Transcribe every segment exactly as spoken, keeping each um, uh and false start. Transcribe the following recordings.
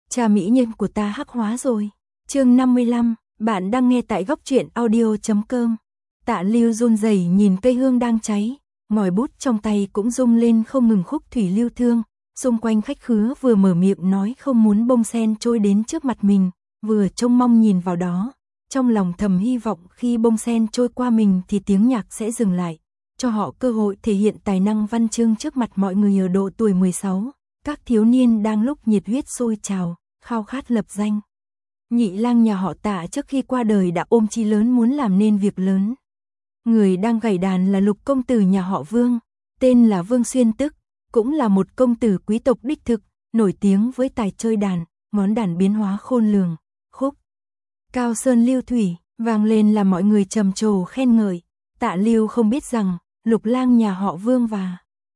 Cha mỹ nhân của ta hắc hóa rồi. Chương năm mươi lăm, bạn đang nghe tại góc truyện audio chấm com. Tạ Lưu run rẩy nhìn cây hương đang cháy, ngòi bút trong tay cũng rung lên không ngừng khúc thủy lưu thương, xung quanh khách khứa vừa mở miệng nói không muốn bông sen trôi đến trước mặt mình, vừa trông mong nhìn vào đó, trong lòng thầm hy vọng khi bông sen trôi qua mình thì tiếng nhạc sẽ dừng lại, cho họ cơ hội thể hiện tài năng văn chương trước mặt mọi người ở độ tuổi mười sáu, các thiếu niên đang lúc nhiệt huyết sôi trào, khao khát lập danh. Nhị lang nhà họ Tạ trước khi qua đời đã ôm chí lớn muốn làm nên việc lớn. Người đang gảy đàn là lục công tử nhà họ Vương, tên là Vương Xuyên Tức, cũng là một công tử quý tộc đích thực, nổi tiếng với tài chơi đàn, ngón đàn biến hóa khôn lường, khúc Cao Sơn Lưu Thủy, vang lên làm mọi người trầm trồ khen ngợi. Tạ Lưu không biết rằng, lục lang nhà họ Vương và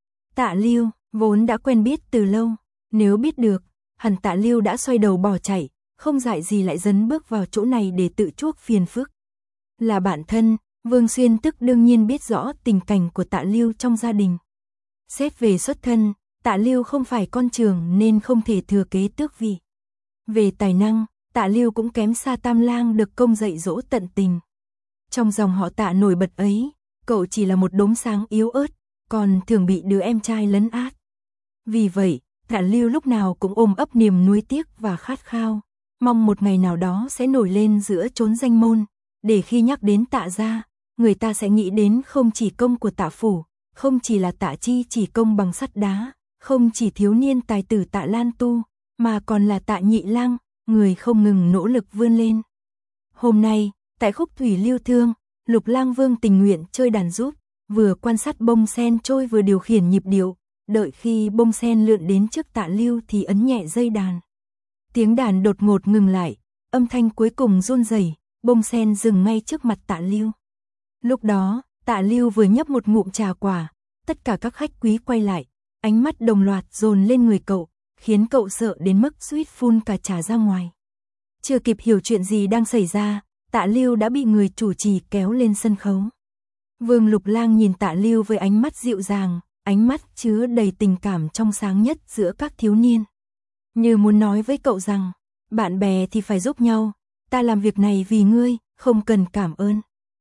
Tạ Lưu vốn đã quen biết từ lâu, nếu biết được, hẳn Tạ Lưu đã xoay đầu bỏ chạy, không dại gì lại dấn bước vào chỗ này để tự chuốc phiền phức. Là bạn thân, Vương Xuyên Tức đương nhiên biết rõ tình cảnh của Tạ Lưu trong gia đình. Xét về xuất thân, Tạ Lưu không phải con trưởng nên không thể thừa kế tước vị. Về tài năng, Tạ Lưu cũng kém xa Tam Lang được công dạy dỗ tận tình. Trong dòng họ Tạ nổi bật ấy, cậu chỉ là một đốm sáng yếu ớt, còn thường bị đứa em trai lấn át. Vì vậy, Tạ Lưu lúc nào cũng ôm ấp niềm nuối tiếc và khát khao, mong một ngày nào đó sẽ nổi lên giữa chốn danh môn, để khi nhắc đến Tạ gia, người ta sẽ nghĩ đến không chỉ công của Tạ phủ, không chỉ là Tạ Chi chỉ công bằng sắt đá, không chỉ thiếu niên tài tử Tạ Lan Tu, mà còn là Tạ Nhị Lang, người không ngừng nỗ lực vươn lên. Hôm nay, tại khúc thủy lưu thương, Lục Lang Vương tình nguyện chơi đàn giúp, vừa quan sát bông sen trôi vừa điều khiển nhịp điệu, đợi khi bông sen lượn đến trước Tạ Lưu thì ấn nhẹ dây đàn. Tiếng đàn đột ngột ngừng lại, âm thanh cuối cùng run rẩy, bông sen dừng ngay trước mặt Tạ Lưu. Lúc đó, Tạ Lưu vừa nhấp một ngụm trà quả, tất cả các khách quý quay lại, ánh mắt đồng loạt dồn lên người cậu, khiến cậu sợ đến mức suýt phun cả trà ra ngoài. Chưa kịp hiểu chuyện gì đang xảy ra, Tạ Lưu đã bị người chủ trì kéo lên sân khấu. Vương Lục Lang nhìn Tạ Lưu với ánh mắt dịu dàng, ánh mắt chứa đầy tình cảm trong sáng nhất giữa các thiếu niên. Như muốn nói với cậu rằng, bạn bè thì phải giúp nhau, ta làm việc này vì ngươi, không cần cảm ơn.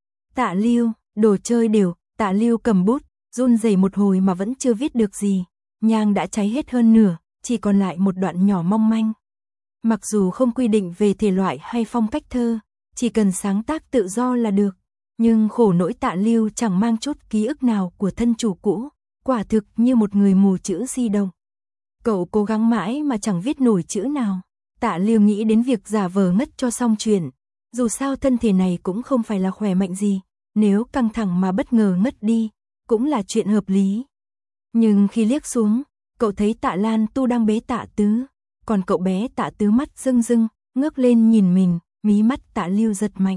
Tạ Lưu, đồ chơi đều, Tạ Lưu cầm bút, run rẩy một hồi mà vẫn chưa viết được gì, nhang đã cháy hết hơn nửa, chỉ còn lại một đoạn nhỏ mong manh. Mặc dù không quy định về thể loại hay phong cách thơ, chỉ cần sáng tác tự do là được, nhưng khổ nỗi Tạ Lưu chẳng mang chút ký ức nào của thân chủ cũ, quả thực như một người mù chữ di động. Cậu cố gắng mãi mà chẳng viết nổi chữ nào. Tạ Lưu nghĩ đến việc giả vờ ngất cho xong chuyện, dù sao thân thể này cũng không phải là khỏe mạnh gì, nếu căng thẳng mà bất ngờ ngất đi, cũng là chuyện hợp lý. Nhưng khi liếc xuống, cậu thấy Tạ Lan Tu đang bế Tạ Tứ, còn cậu bé Tạ Tứ mắt rưng rưng, ngước lên nhìn mình, mí mắt Tạ Lưu giật mạnh.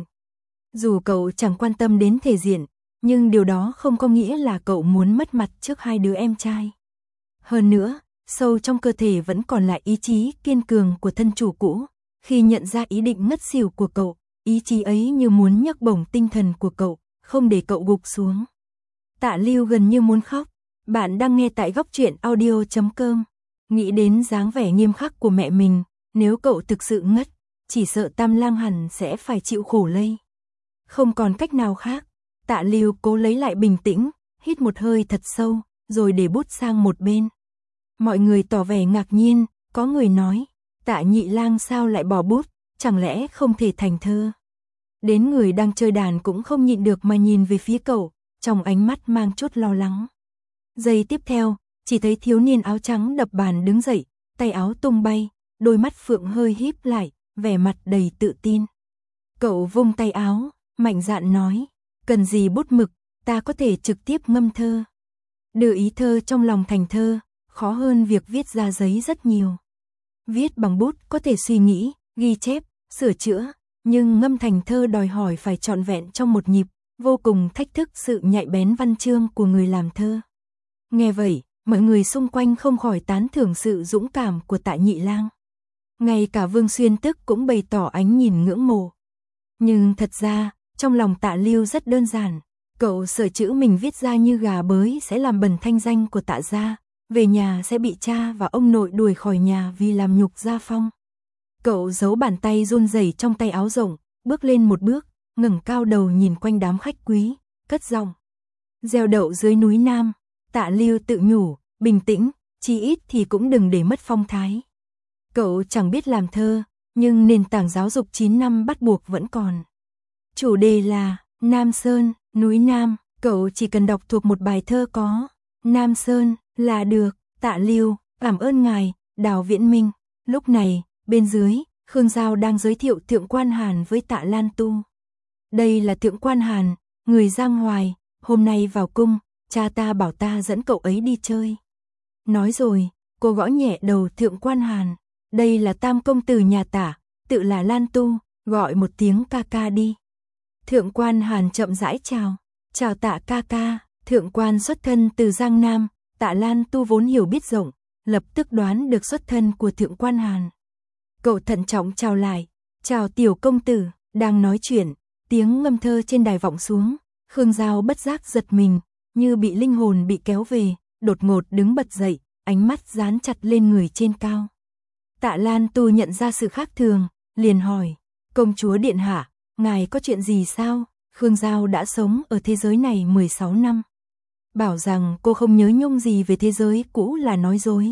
Dù cậu chẳng quan tâm đến thể diện, nhưng điều đó không có nghĩa là cậu muốn mất mặt trước hai đứa em trai. Hơn nữa, sâu trong cơ thể vẫn còn lại ý chí kiên cường của thân chủ cũ, khi nhận ra ý định ngất xỉu của cậu, ý chí ấy như muốn nhấc bổng tinh thần của cậu, không để cậu gục xuống. Tạ Lưu gần như muốn khóc. Bạn đang nghe tại góc truyện audio chấm com. Nghĩ đến dáng vẻ nghiêm khắc của mẹ mình, nếu cậu thực sự ngất, chỉ sợ Tam Lang hẳn sẽ phải chịu khổ lây. Không còn cách nào khác, Tạ Lưu cố lấy lại bình tĩnh, hít một hơi thật sâu, rồi để bút sang một bên. Mọi người tỏ vẻ ngạc nhiên, có người nói, Tạ Nhị Lang sao lại bỏ bút, chẳng lẽ không thể thành thơ. Đến người đang chơi đàn cũng không nhịn được mà nhìn về phía cậu, trong ánh mắt mang chút lo lắng. Giây tiếp theo, chỉ thấy thiếu niên áo trắng đập bàn đứng dậy, tay áo tung bay, đôi mắt phượng hơi híp lại, vẻ mặt đầy tự tin. Cậu vung tay áo, mạnh dạn nói, cần gì bút mực, ta có thể trực tiếp ngâm thơ. Đưa ý thơ trong lòng thành thơ, khó hơn việc viết ra giấy rất nhiều. Viết bằng bút có thể suy nghĩ, ghi chép, sửa chữa, nhưng ngâm thành thơ đòi hỏi phải trọn vẹn trong một nhịp, vô cùng thách thức sự nhạy bén văn chương của người làm thơ. Nghe vậy, mọi người xung quanh không khỏi tán thưởng sự dũng cảm của Tạ Nhị Lang. Ngay cả Vương Xuyên Tức cũng bày tỏ ánh nhìn ngưỡng mộ. Nhưng thật ra, trong lòng Tạ Lưu rất đơn giản, cậu sợ chữ mình viết ra như gà bới sẽ làm bẩn thanh danh của Tạ gia, về nhà sẽ bị cha và ông nội đuổi khỏi nhà vì làm nhục gia phong. Cậu giấu bàn tay run rẩy trong tay áo rộng, bước lên một bước, ngẩng cao đầu nhìn quanh đám khách quý, cất giọng. Gieo đậu dưới núi Nam, Tạ Lưu tự nhủ, bình tĩnh, chí ít thì cũng đừng để mất phong thái. Cậu chẳng biết làm thơ, nhưng nền tảng giáo dục chín năm bắt buộc vẫn còn. Chủ đề là Nam Sơn, núi Nam, cậu chỉ cần đọc thuộc một bài thơ có Nam Sơn là được. Tạ Lưu, cảm ơn ngài, Đào Viễn Minh. Lúc này, bên dưới, Khương Giao đang giới thiệu Thượng Quan Hàn với Tạ Lan Tu. Đây là Thượng Quan Hàn, người Giang Hoài, hôm nay vào cung, cha ta bảo ta dẫn cậu ấy đi chơi. Nói rồi, cô gõ nhẹ đầu Thượng Quan Hàn. Đây là tam công tử nhà Tạ, tự là Lan Tu, gọi một tiếng ca ca đi. Thượng Quan Hàn chậm rãi chào. Chào Tạ ca ca. Thượng Quan xuất thân từ Giang Nam, Tạ Lan Tu vốn hiểu biết rộng, lập tức đoán được xuất thân của Thượng Quan Hàn. Cậu thận trọng chào lại. Chào tiểu công tử. Đang nói chuyện, tiếng ngâm thơ trên đài vọng xuống. Khương Giao bất giác giật mình, như bị linh hồn bị kéo về, đột ngột đứng bật dậy, ánh mắt dán chặt lên người trên cao. Tạ Lan Tu nhận ra sự khác thường, liền hỏi, công chúa điện hạ, ngài có chuyện gì sao? Khương Giao đã sống ở thế giới này mười sáu năm. Bảo rằng cô không nhớ nhung gì về thế giới cũ là nói dối.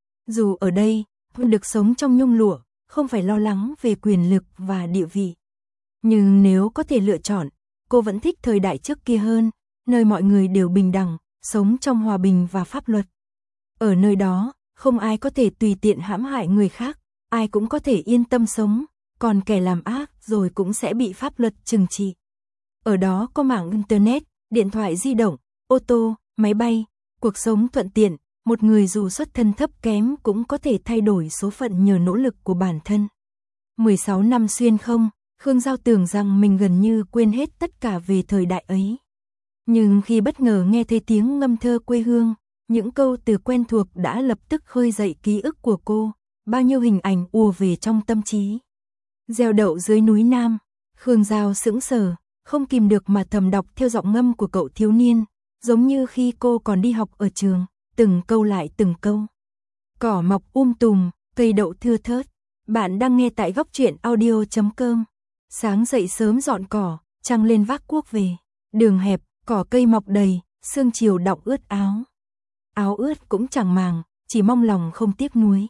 Dù ở đây, được sống trong nhung lụa, không phải lo lắng về quyền lực và địa vị. Nhưng nếu có thể lựa chọn, cô vẫn thích thời đại trước kia hơn, nơi mọi người đều bình đẳng, sống trong hòa bình và pháp luật. Ở nơi đó, không ai có thể tùy tiện hãm hại người khác, ai cũng có thể yên tâm sống, còn kẻ làm ác rồi cũng sẽ bị pháp luật trừng trị. Ở đó có mạng internet, điện thoại di động, ô tô, máy bay, cuộc sống thuận tiện, một người dù xuất thân thấp kém cũng có thể thay đổi số phận nhờ nỗ lực của bản thân. mười sáu năm xuyên không, Khương Giao tưởng rằng mình gần như quên hết tất cả về thời đại ấy. Nhưng khi bất ngờ nghe thấy tiếng ngâm thơ quê hương, những câu từ quen thuộc đã lập tức khơi dậy ký ức của cô, bao nhiêu hình ảnh ùa về trong tâm trí. Gieo đậu dưới núi Nam, Khương Giao sững sờ, không kìm được mà thầm đọc theo giọng ngâm của cậu thiếu niên, giống như khi cô còn đi học ở trường, từng câu lại từng câu. Cỏ mọc um tùm, cây đậu thưa thớt. Bạn đang nghe tại góc truyện audio chấm com. Sáng dậy sớm dọn cỏ, trăng lên vác cuốc về. Đường hẹp, cỏ cây mọc đầy, sương chiều đọng ướt áo. Áo ướt cũng chẳng màng, chỉ mong lòng không tiếc nuối.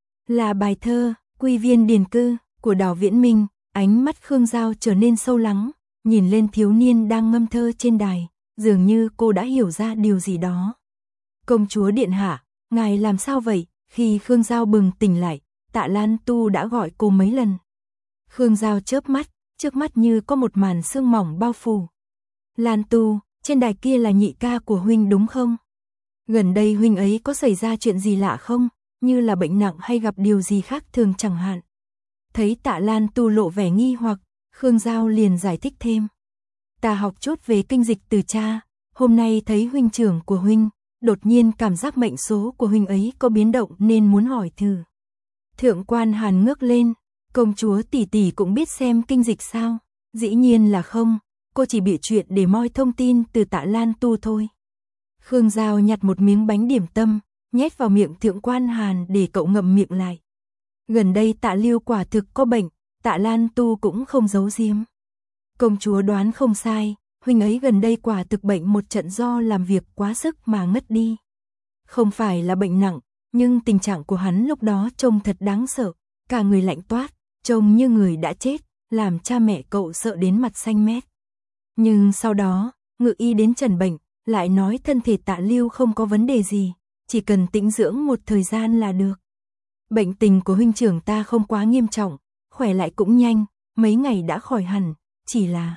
Là bài thơ Quy viên điền cư của Đào Viễn Minh. Ánh mắt Khương Giao trở nên sâu lắng, nhìn lên thiếu niên đang ngâm thơ trên đài, dường như cô đã hiểu ra điều gì đó. Công chúa điện hạ, ngài làm sao vậy? Khi Khương Giao bừng tỉnh lại, Tạ Lan Tu đã gọi cô mấy lần. Khương Giao chớp mắt, trước mắt như có một màn sương mỏng bao phủ. Lan Tu, trên đài kia là nhị ca của huynh đúng không? Gần đây huynh ấy có xảy ra chuyện gì lạ không? Như là bệnh nặng hay gặp điều gì khác thường chẳng hạn. Thấy Tạ Lan Tu lộ vẻ nghi hoặc, Khương Giao liền giải thích thêm. Ta học chút về kinh dịch từ cha, hôm nay thấy huynh trưởng của huynh, đột nhiên cảm giác mệnh số của huynh ấy có biến động nên muốn hỏi thử. Thượng Quan Hàn ngước lên, công chúa tỷ tỷ cũng biết xem kinh dịch sao? Dĩ nhiên là không, cô chỉ bịa chuyện để moi thông tin từ Tạ Lan Tu thôi. Khương Giao nhặt một miếng bánh điểm tâm, nhét vào miệng Thượng Quan Hàn để cậu ngậm miệng lại. Gần đây Tạ Lưu quả thực có bệnh, Tạ Lan Tu cũng không giấu giếm. Công chúa đoán không sai, huynh ấy gần đây quả thực bệnh một trận do làm việc quá sức mà ngất đi. Không phải là bệnh nặng, nhưng tình trạng của hắn lúc đó trông thật đáng sợ, cả người lạnh toát, trông như người đã chết, làm cha mẹ cậu sợ đến mặt xanh mét. Nhưng sau đó, ngự y đến trần bệnh, lại nói thân thể Tạ Lưu không có vấn đề gì, chỉ cần tĩnh dưỡng một thời gian là được. Bệnh tình của huynh trưởng ta không quá nghiêm trọng, khỏe lại cũng nhanh, mấy ngày đã khỏi hẳn, chỉ là...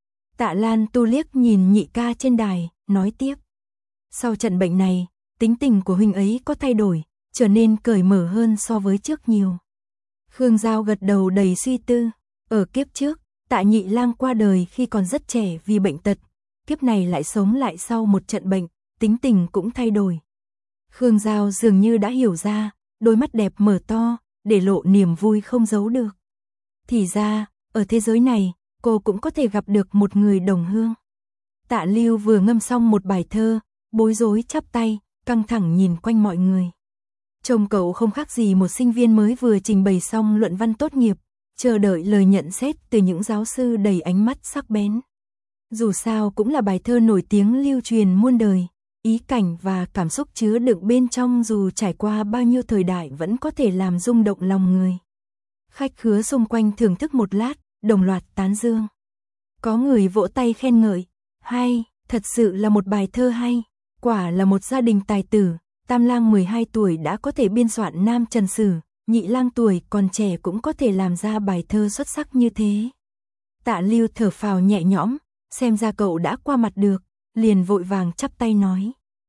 Tạ Lan Tu liếc nhìn nhị ca trên đài, nói tiếp. Sau trận bệnh này, tính tình của huynh ấy có thay đổi, trở nên cởi mở hơn so với trước nhiều. Khương Giao gật đầu đầy suy tư. Ở kiếp trước, Tạ Nhị Lang qua đời khi còn rất trẻ vì bệnh tật. Kiếp này lại sống lại sau một trận bệnh, tính tình cũng thay đổi. Khương Giao dường như đã hiểu ra, đôi mắt đẹp mở to, để lộ niềm vui không giấu được. Thì ra, ở thế giới này, cô cũng có thể gặp được một người đồng hương. Tạ Lưu vừa ngâm xong một bài thơ, bối rối chắp tay, căng thẳng nhìn quanh mọi người. Trông cậu không khác gì một sinh viên mới vừa trình bày xong luận văn tốt nghiệp, chờ đợi lời nhận xét từ những giáo sư đầy ánh mắt sắc bén. Dù sao cũng là bài thơ nổi tiếng lưu truyền muôn đời, ý cảnh và cảm xúc chứa đựng bên trong dù trải qua bao nhiêu thời đại vẫn có thể làm rung động lòng người. Khách khứa xung quanh thưởng thức một lát, đồng loạt tán dương. Có người vỗ tay khen ngợi, hay, thật sự là một bài thơ hay, quả là một gia đình tài tử. Tam lang mười hai tuổi đã có thể biên soạn Nam Trần Sử, nhị lang tuổi còn trẻ cũng có thể làm ra bài thơ xuất sắc như thế. Tạ Lưu thở phào nhẹ nhõm, xem ra cậu đã qua mặt được, liền vội vàng chắp tay nói.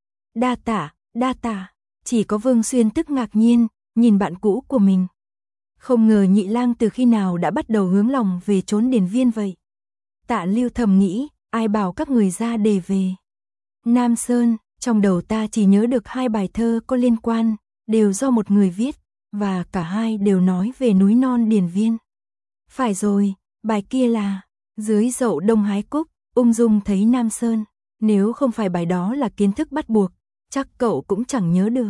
Đa tạ, đa tạ, chỉ có Vương Xuyên tức ngạc nhiên, nhìn bạn cũ của mình. Không ngờ nhị lang từ khi nào đã bắt đầu hướng lòng về trốn điền viên vậy. Tạ Lưu thầm nghĩ, ai bảo các người ra đề về. Nam Sơn, trong đầu ta chỉ nhớ được hai bài thơ có liên quan, đều do một người viết, và cả hai đều nói về núi non điền viên. Phải rồi, bài kia là dưới dậu đông hái cúc, ung dung thấy Nam Sơn. Nếu không phải bài đó là kiến thức bắt buộc, chắc cậu cũng chẳng nhớ được.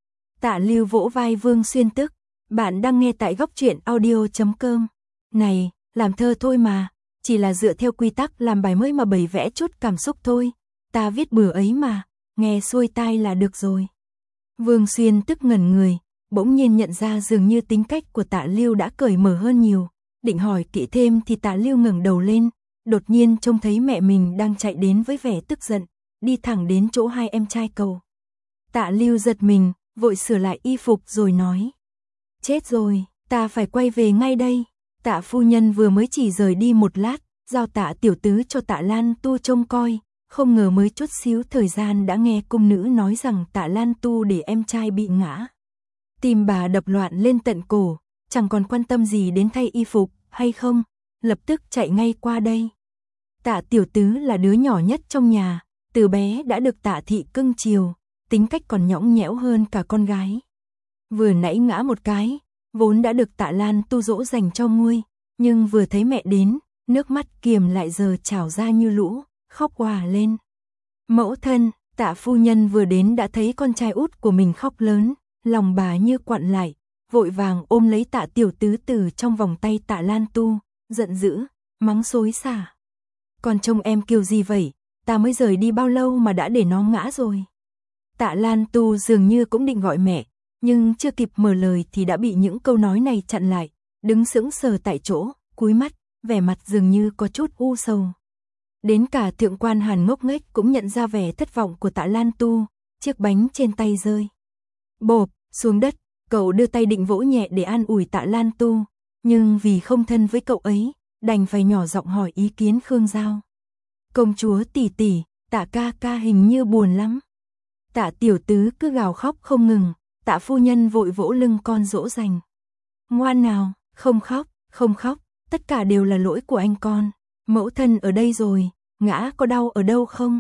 Tạ Lưu vỗ vai Vương Xuyên tức, bạn đang nghe tại góc truyện audio chấm com. Này, làm thơ thôi mà, chỉ là dựa theo quy tắc làm bài mới mà bày vẽ chút cảm xúc thôi, ta viết bừa ấy mà, nghe xuôi tai là được rồi. Vương Xuyên tức ngẩn người, bỗng nhiên nhận ra dường như tính cách của Tạ Lưu đã cởi mở hơn nhiều, định hỏi kỹ thêm thì Tạ Lưu ngẩng đầu lên, đột nhiên trông thấy mẹ mình đang chạy đến với vẻ tức giận, đi thẳng đến chỗ hai em trai cậu. Tạ Lưu giật mình, vội sửa lại y phục rồi nói. Chết rồi, ta phải quay về ngay đây. Tạ phu nhân vừa mới chỉ rời đi một lát, giao Tạ tiểu tứ cho Tạ Lan Tu trông coi, không ngờ mới chút xíu thời gian đã nghe cung nữ nói rằng Tạ Lan Tu để em trai bị ngã. Tim bà đập loạn lên tận cổ, chẳng còn quan tâm gì đến thay y phục hay không, lập tức chạy ngay qua đây. Tạ tiểu tứ là đứa nhỏ nhất trong nhà, từ bé đã được Tạ thị cưng chiều, tính cách còn nhõng nhẽo hơn cả con gái. Vừa nãy ngã một cái, vốn đã được Tạ Lan Tu dỗ dành cho nguôi, nhưng vừa thấy mẹ đến, nước mắt kiềm lại giờ trào ra như lũ, khóc òa lên. Mẫu thân, Tạ phu nhân vừa đến đã thấy con trai út của mình khóc lớn, lòng bà như quặn lại, vội vàng ôm lấy Tạ tiểu tứ từ trong vòng tay Tạ Lan Tu, giận dữ, mắng xối xả. Con trông em kêu gì vậy, ta mới rời đi bao lâu mà đã để nó ngã rồi. Tạ Lan Tu dường như cũng định gọi mẹ, nhưng chưa kịp mở lời thì đã bị những câu nói này chặn lại, đứng sững sờ tại chỗ, cúi mắt, vẻ mặt dường như có chút u sầu. Đến cả thượng quan Hàn ngốc nghếch cũng nhận ra vẻ thất vọng của Tạ Lan Tu, chiếc bánh trên tay rơi. Bộp, xuống đất, cậu đưa tay định vỗ nhẹ để an ủi Tạ Lan Tu, nhưng vì không thân với cậu ấy, đành phải nhỏ giọng hỏi ý kiến Khương Giao. Công chúa tỷ tỷ, Tạ ca ca hình như buồn lắm. Tạ tiểu tứ cứ gào khóc không ngừng, Tạ phu nhân vội vỗ lưng con dỗ dành. Ngoan nào, không khóc, không khóc, tất cả đều là lỗi của anh con. Mẫu thân ở đây rồi, ngã có đau ở đâu không?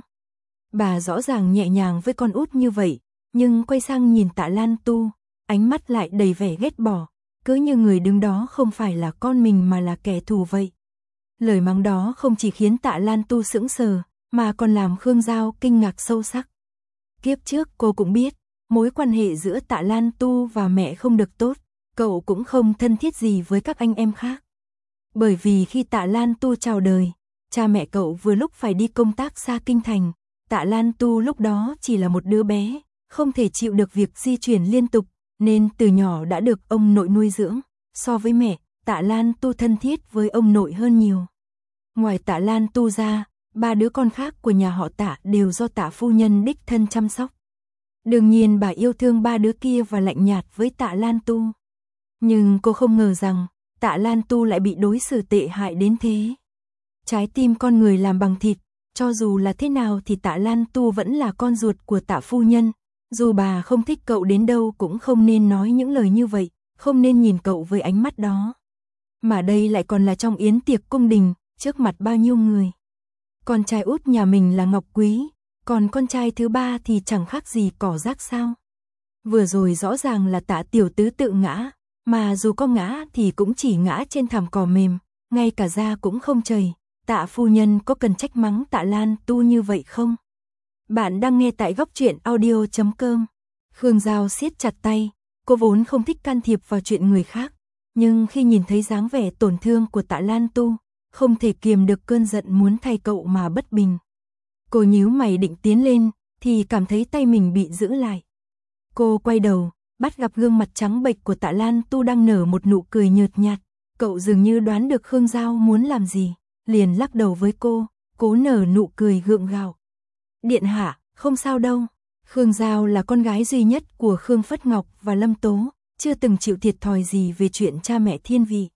Bà rõ ràng nhẹ nhàng với con út như vậy, nhưng quay sang nhìn Tạ Lan Tu, ánh mắt lại đầy vẻ ghét bỏ, cứ như người đứng đó không phải là con mình mà là kẻ thù vậy. Lời mắng đó không chỉ khiến Tạ Lan Tu sững sờ, mà còn làm Khương Giao kinh ngạc sâu sắc. Kiếp trước cô cũng biết, mối quan hệ giữa Tạ Lan Tu và mẹ không được tốt, cậu cũng không thân thiết gì với các anh em khác. Bởi vì khi Tạ Lan Tu chào đời, cha mẹ cậu vừa lúc phải đi công tác xa kinh thành, Tạ Lan Tu lúc đó chỉ là một đứa bé, không thể chịu được việc di chuyển liên tục, nên từ nhỏ đã được ông nội nuôi dưỡng. So với mẹ, Tạ Lan Tu thân thiết với ông nội hơn nhiều. Ngoài Tạ Lan Tu ra, ba đứa con khác của nhà họ Tạ đều do Tạ phu nhân đích thân chăm sóc. Đương nhiên bà yêu thương ba đứa kia và lạnh nhạt với Tạ Lan Tu. Nhưng cô không ngờ rằng, Tạ Lan Tu lại bị đối xử tệ hại đến thế. Trái tim con người làm bằng thịt, cho dù là thế nào thì Tạ Lan Tu vẫn là con ruột của Tạ phu nhân. Dù bà không thích cậu đến đâu cũng không nên nói những lời như vậy, không nên nhìn cậu với ánh mắt đó. Mà đây lại còn là trong yến tiệc cung đình, trước mặt bao nhiêu người. Con trai út nhà mình là Ngọc Quý, còn con trai thứ ba thì chẳng khác gì cỏ rác sao. Vừa rồi rõ ràng là Tạ tiểu tứ tự ngã, mà dù có ngã thì cũng chỉ ngã trên thảm cỏ mềm, ngay cả da cũng không chảy. Tạ phu nhân có cần trách mắng Tạ Lan Tu như vậy không? Bạn đang nghe tại góc truyện audio chấm com. Khương Giao siết chặt tay, Cô vốn không thích can thiệp vào chuyện người khác, nhưng khi nhìn thấy dáng vẻ tổn thương của Tạ Lan Tu, không thể kiềm được cơn giận muốn thay cậu mà bất bình. Cô nhíu mày định tiến lên, thì cảm thấy tay mình bị giữ lại. Cô quay đầu, bắt gặp gương mặt trắng bệch của Tạ Lan Tu đang nở một nụ cười nhợt nhạt. Cậu dường như đoán được Khương Giao muốn làm gì, liền lắc đầu với cô, cố nở nụ cười gượng gạo. Điện hạ, không sao đâu. Khương Giao là con gái duy nhất của Khương Phất Ngọc và Lâm Tố, chưa từng chịu thiệt thòi gì về chuyện cha mẹ thiên vị.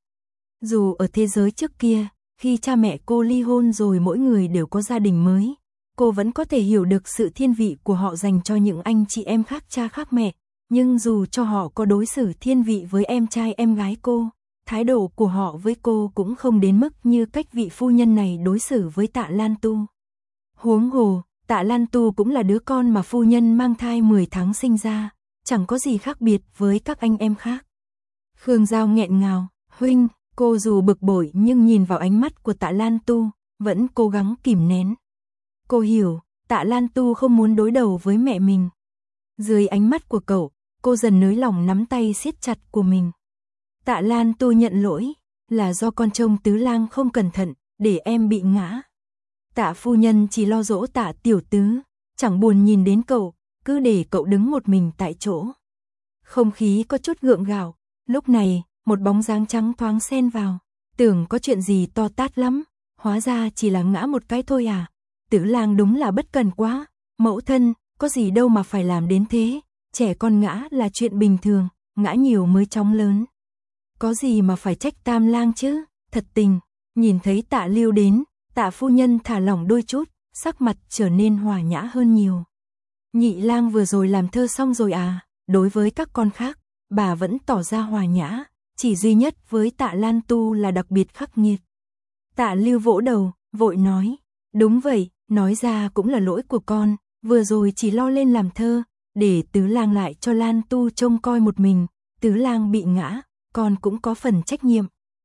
Dù ở thế giới trước kia, khi cha mẹ cô ly hôn rồi mỗi người đều có gia đình mới, cô vẫn có thể hiểu được sự thiên vị của họ dành cho những anh chị em khác cha khác mẹ. Nhưng dù cho họ có đối xử thiên vị với em trai em gái cô, thái độ của họ với cô cũng không đến mức như cách vị phu nhân này đối xử với Tạ Lan Tu. Huống hồ, Tạ Lan Tu cũng là đứa con mà phu nhân mang thai mười tháng sinh ra, chẳng có gì khác biệt với các anh em khác. Khương Giao nghẹn ngào, huynh, cô dù bực bội nhưng nhìn vào ánh mắt của Tạ Lan Tu, vẫn cố gắng kìm nén. Cô hiểu, Tạ Lan Tu không muốn đối đầu với mẹ mình. Dưới ánh mắt của cậu, cô dần nới lỏng nắm tay siết chặt của mình. Tạ Lan Tu nhận lỗi, là do con trông Tứ Lang không cẩn thận, để em bị ngã. Tạ phu nhân chỉ lo dỗ Tạ tiểu tứ, chẳng buồn nhìn đến cậu, cứ để cậu đứng một mình tại chỗ. Không khí có chút gượng gạo, lúc này, một bóng dáng trắng thoáng xen vào, tưởng có chuyện gì to tát lắm, hóa ra chỉ là ngã một cái thôi à. Tứ Lang đúng là bất cần quá, mẫu thân, có gì đâu mà phải làm đến thế, trẻ con ngã là chuyện bình thường, ngã nhiều mới chóng lớn. Có gì mà phải trách Tam Lang chứ, thật tình. Nhìn thấy Tạ Lưu đến, Tạ phu nhân thả lỏng đôi chút, sắc mặt trở nên hòa nhã hơn nhiều. Nhị Lang vừa rồi làm thơ xong rồi à? Đối với các con khác, bà vẫn tỏ ra hòa nhã, chỉ duy nhất với Tạ Lan Tu là đặc biệt khắc nghiệt. Tạ Lưu vỗ đầu, vội nói, đúng vậy, nói ra cũng là lỗi của con, vừa rồi chỉ lo lên làm thơ, để Tứ Lang lại cho Lan Tu trông coi một mình, Tứ Lang bị ngã, con cũng có phần trách nhiệm.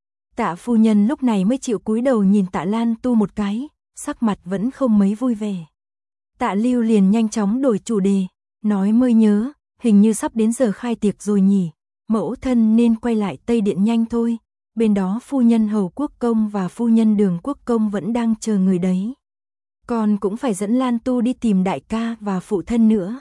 Tạ phu nhân lúc này mới chịu cúi đầu nhìn Tạ Lan Tu một cái, sắc mặt vẫn không mấy vui vẻ. Tạ Lưu liền nhanh chóng đổi chủ đề, nói mới nhớ, hình như sắp đến giờ khai tiệc rồi nhỉ, mẫu thân nên quay lại Tây Điện nhanh thôi, bên đó phu nhân Hầu Quốc Công và phu nhân Đường Quốc Công vẫn đang chờ người đấy. Con cũng phải dẫn Lan Tu đi tìm đại ca và phụ thân nữa.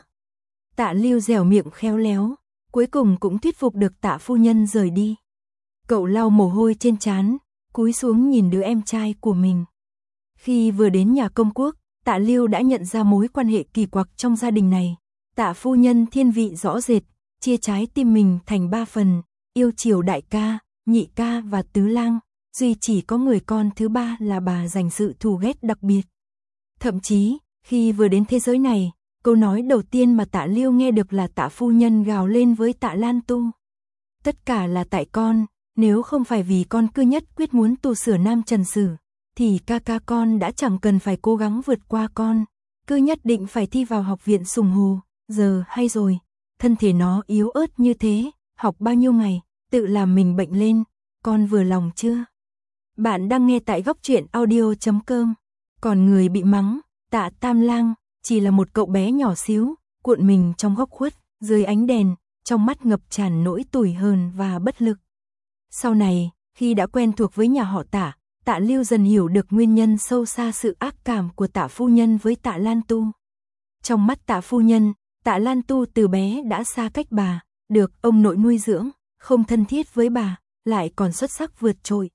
Tạ Lưu dẻo miệng khéo léo, cuối cùng cũng thuyết phục được Tạ phu nhân rời đi. Cậu lau mồ hôi trên trán, cúi xuống nhìn đứa em trai của mình. Khi vừa đến nhà công quốc, Tạ Lưu đã nhận ra mối quan hệ kỳ quặc trong gia đình này. Tạ phu nhân thiên vị rõ rệt, chia trái tim mình thành ba phần, yêu chiều đại ca, nhị ca và Tứ Lang, duy chỉ có người con thứ ba là bà dành sự thù ghét đặc biệt. Thậm chí, khi vừa đến thế giới này, câu nói đầu tiên mà Tạ Lưu nghe được là Tạ phu nhân gào lên với Tạ Lan Tu. Tất cả là tại con, nếu không phải vì con cứ nhất quyết muốn tu sửa Nam Trần Sử, thì ca ca con đã chẳng cần phải cố gắng vượt qua con, cứ nhất định phải thi vào học viện Sùng Hồ, giờ hay rồi, thân thể nó yếu ớt như thế, học bao nhiêu ngày, tự làm mình bệnh lên, con vừa lòng chưa? Bạn đang nghe tại góc truyện audio chấm com, còn người bị mắng, Tạ Tam Lang, chỉ là một cậu bé nhỏ xíu, cuộn mình trong góc khuất, dưới ánh đèn, trong mắt ngập tràn nỗi tủi hờn và bất lực. Sau này, khi đã quen thuộc với nhà họ Tạ, Tạ Lưu dần hiểu được nguyên nhân sâu xa sự ác cảm của Tạ phu nhân với Tạ Lan Tu. Trong mắt Tạ phu nhân, Tạ Lan Tu từ bé đã xa cách bà, được ông nội nuôi dưỡng, không thân thiết với bà, lại còn xuất sắc vượt trội.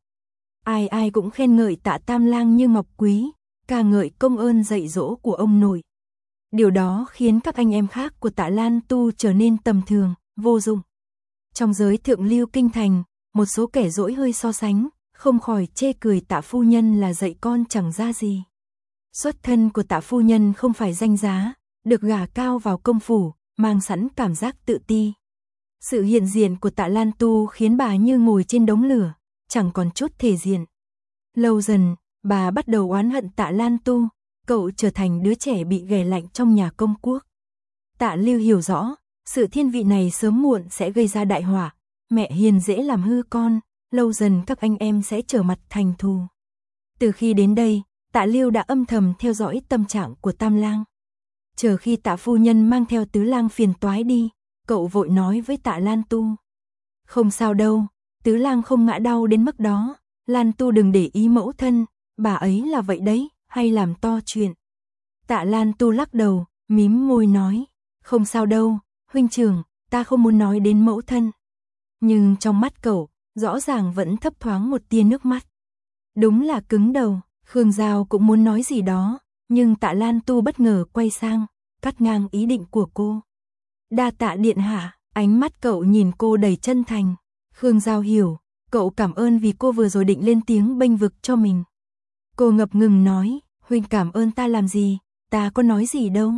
Ai ai cũng khen ngợi Tạ Tam Lang như ngọc quý, ca ngợi công ơn dạy dỗ của ông nội. Điều đó khiến các anh em khác của Tạ Lan Tu trở nên tầm thường, vô dụng. Trong giới thượng lưu kinh thành, một số kẻ dỗi hơi so sánh, không khỏi chê cười Tạ phu nhân là dạy con chẳng ra gì. Xuất thân của Tạ phu nhân không phải danh giá, được gả cao vào công phủ, mang sẵn cảm giác tự ti. Sự hiện diện của Tạ Lan Tu khiến bà như ngồi trên đống lửa, chẳng còn chút thể diện. Lâu dần, bà bắt đầu oán hận Tạ Lan Tu, cậu trở thành đứa trẻ bị ghẻ lạnh trong nhà công quốc. Tạ Lưu hiểu rõ, sự thiên vị này sớm muộn sẽ gây ra đại họa, mẹ hiền dễ làm hư con, lâu dần các anh em sẽ trở mặt thành thù. Từ khi đến đây, Tạ Lưu đã âm thầm theo dõi tâm trạng của Tam Lang. Chờ khi Tạ phu nhân mang theo Tứ Lang phiền toái đi, cậu vội nói với Tạ Lan Tu. Không sao đâu, tứ lang không ngã đau đến mức đó, Lan Tu đừng để ý mẫu thân, bà ấy là vậy đấy, hay làm to chuyện. Tạ Lan Tu lắc đầu, mím môi nói, không sao đâu, huynh trưởng, ta không muốn nói đến mẫu thân. Nhưng trong mắt cậu, rõ ràng vẫn thấp thoáng một tia nước mắt. Đúng là cứng đầu, Khương Giao cũng muốn nói gì đó, nhưng Tạ Lan Tu bất ngờ quay sang, cắt ngang ý định của cô. Đa tạ điện hạ, ánh mắt cậu nhìn cô đầy chân thành. Khương Giao hiểu, cậu cảm ơn vì cô vừa rồi định lên tiếng bênh vực cho mình. Cô ngập ngừng nói, huynh cảm ơn ta làm gì, ta có nói gì đâu.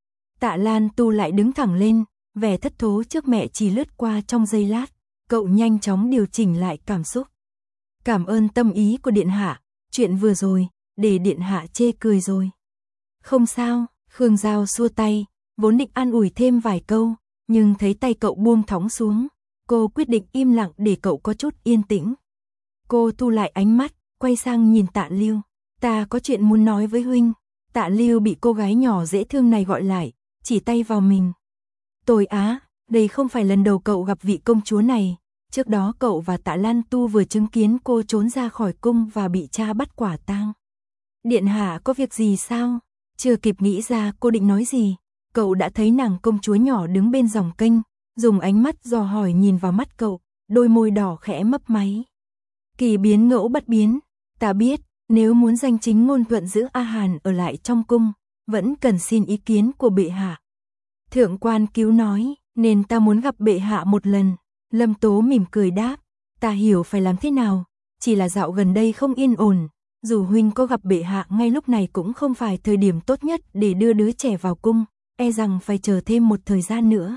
Tạ Lan Tu lại đứng thẳng lên, vẻ thất thố trước mẹ chỉ lướt qua trong giây lát, cậu nhanh chóng điều chỉnh lại cảm xúc. Cảm ơn tâm ý của điện hạ, chuyện vừa rồi, để điện hạ chê cười rồi. Không sao, Khương Giao xua tay, vốn định an ủi thêm vài câu, nhưng thấy tay cậu buông thõng xuống, cô quyết định im lặng để cậu có chút yên tĩnh. Cô thu lại ánh mắt, quay sang nhìn Tạ Lưu, ta có chuyện muốn nói với huynh. Tạ Lưu bị cô gái nhỏ dễ thương này gọi lại, chỉ tay vào mình. Tôi á, đây không phải lần đầu cậu gặp vị công chúa này, trước đó cậu và Tạ Lan Tu vừa chứng kiến cô trốn ra khỏi cung và bị cha bắt quả tang. Điện hạ có việc gì sao? Chưa kịp nghĩ ra cô định nói gì, cậu đã thấy nàng công chúa nhỏ đứng bên dòng kênh, dùng ánh mắt dò hỏi nhìn vào mắt cậu, đôi môi đỏ khẽ mấp máy. Kỳ biến ngẫu bất biến, ta biết, nếu muốn danh chính ngôn thuận giữ A Hàn ở lại trong cung, vẫn cần xin ý kiến của bệ hạ. Thượng quan Cứu nói, nên ta muốn gặp bệ hạ một lần. Lâm Tố mỉm cười đáp, ta hiểu phải làm thế nào, chỉ là dạo gần đây không yên ổn, dù huynh có gặp bệ hạ ngay lúc này cũng không phải thời điểm tốt nhất để đưa đứa trẻ vào cung, e rằng phải chờ thêm một thời gian nữa.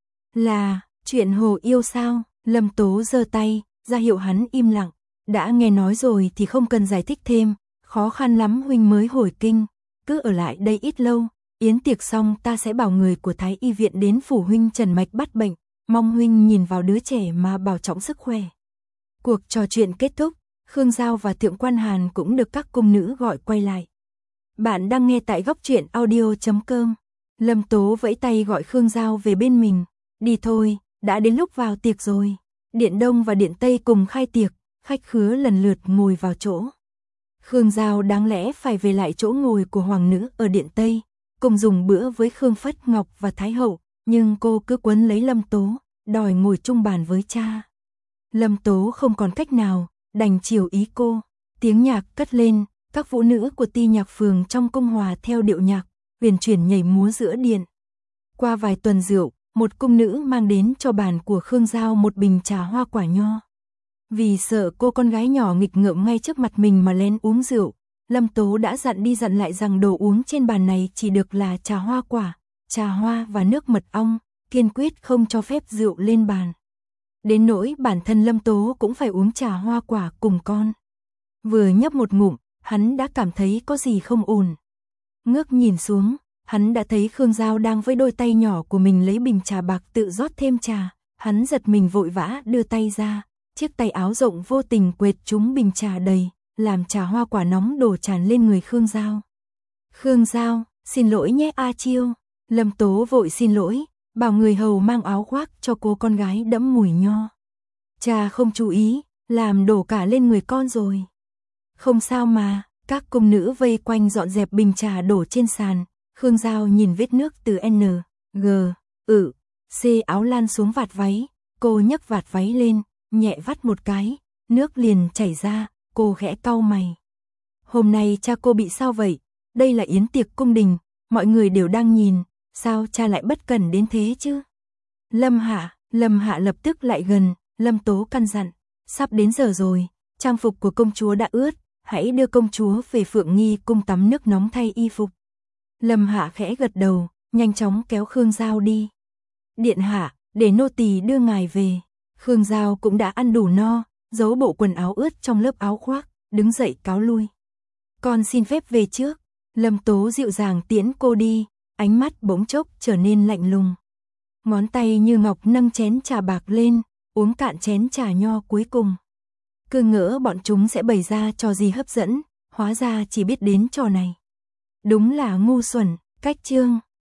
Là, chuyện hồ yêu sao? Lâm Tố giơ tay, ra hiệu hắn im lặng, đã nghe nói rồi thì không cần giải thích thêm, khó khăn lắm huynh mới hồi kinh, cứ ở lại đây ít lâu, yến tiệc xong ta sẽ bảo người của Thái Y viện đến phủ huynh trần mạch bắt bệnh, mong huynh nhìn vào đứa trẻ mà bảo trọng sức khỏe. Cuộc trò chuyện kết thúc, Khương Giao và Thượng quan Hàn cũng được các cung nữ gọi quay lại. Bạn đang nghe tại góc truyện audio chấm com. Lâm Tố vẫy tay gọi Khương Giao về bên mình, đi thôi, đã đến lúc vào tiệc rồi. Điện Đông và Điện Tây cùng khai tiệc, khách khứa lần lượt ngồi vào chỗ. Khương Giao đáng lẽ phải về lại chỗ ngồi của hoàng nữ ở Điện Tây, cùng dùng bữa với Khương Phất Ngọc và Thái Hậu, nhưng cô cứ quấn lấy Lâm Tố, đòi ngồi chung bàn với cha. Lâm Tố không còn cách nào, đành chiều ý cô. Tiếng nhạc cất lên, các vũ nữ của ti nhạc phường trong cung hòa theo điệu nhạc, huyền chuyển nhảy múa giữa điện. Qua vài tuần rượu, một cung nữ mang đến cho bàn của Khương Giao một bình trà hoa quả nho. Vì sợ cô con gái nhỏ nghịch ngợm ngay trước mặt mình mà lén uống rượu, Lâm Tố đã dặn đi dặn lại rằng đồ uống trên bàn này chỉ được là trà hoa quả, trà hoa và nước mật ong, kiên quyết không cho phép rượu lên bàn. Đến nỗi bản thân Lâm Tố cũng phải uống trà hoa quả cùng con. Vừa nhấp một ngụm, hắn đã cảm thấy có gì không ổn. Ngước nhìn xuống, hắn đã thấy Khương Giao đang với đôi tay nhỏ của mình lấy bình trà bạc tự rót thêm trà. Hắn giật mình vội vã đưa tay ra, chiếc tay áo rộng vô tình quệt trúng bình trà đầy, làm trà hoa quả nóng đổ tràn lên người Khương Giao. Khương Giao, xin lỗi nhé A Chiêu. Lâm Tố vội xin lỗi, bảo người hầu mang áo khoác cho cô con gái đẫm mùi nho. Cha không chú ý, làm đổ cả lên người con rồi. Không sao mà, các cung nữ vây quanh dọn dẹp bình trà đổ trên sàn. Khương Giao nhìn vết nước từ N, G, ự, C áo lan xuống vạt váy. Cô nhấc vạt váy lên, nhẹ vắt một cái, nước liền chảy ra, cô khẽ cau mày. Hôm nay cha cô bị sao vậy? Đây là yến tiệc cung đình, mọi người đều đang nhìn, sao cha lại bất cẩn đến thế chứ? Lâm Hạ, Lâm Hạ lập tức lại gần, Lâm Tố căn dặn, sắp đến giờ rồi, trang phục của công chúa đã ướt, hãy đưa công chúa về Phượng Nghi cung tắm nước nóng thay y phục. Lâm Hạ khẽ gật đầu, nhanh chóng kéo Khương Giao đi. Điện hạ, để nô tỳ đưa ngài về. Khương Giao cũng đã ăn đủ no, giấu bộ quần áo ướt trong lớp áo khoác, đứng dậy cáo lui. Con xin phép về trước. Lâm Tố dịu dàng tiễn cô đi, ánh mắt bỗng chốc trở nên lạnh lùng. Ngón tay như ngọc nâng chén trà bạc lên, uống cạn chén trà nho cuối cùng. Cứ ngỡ bọn chúng sẽ bày ra trò gì hấp dẫn, hóa ra chỉ biết đến trò này. Đúng là ngu xuẩn, cách chương.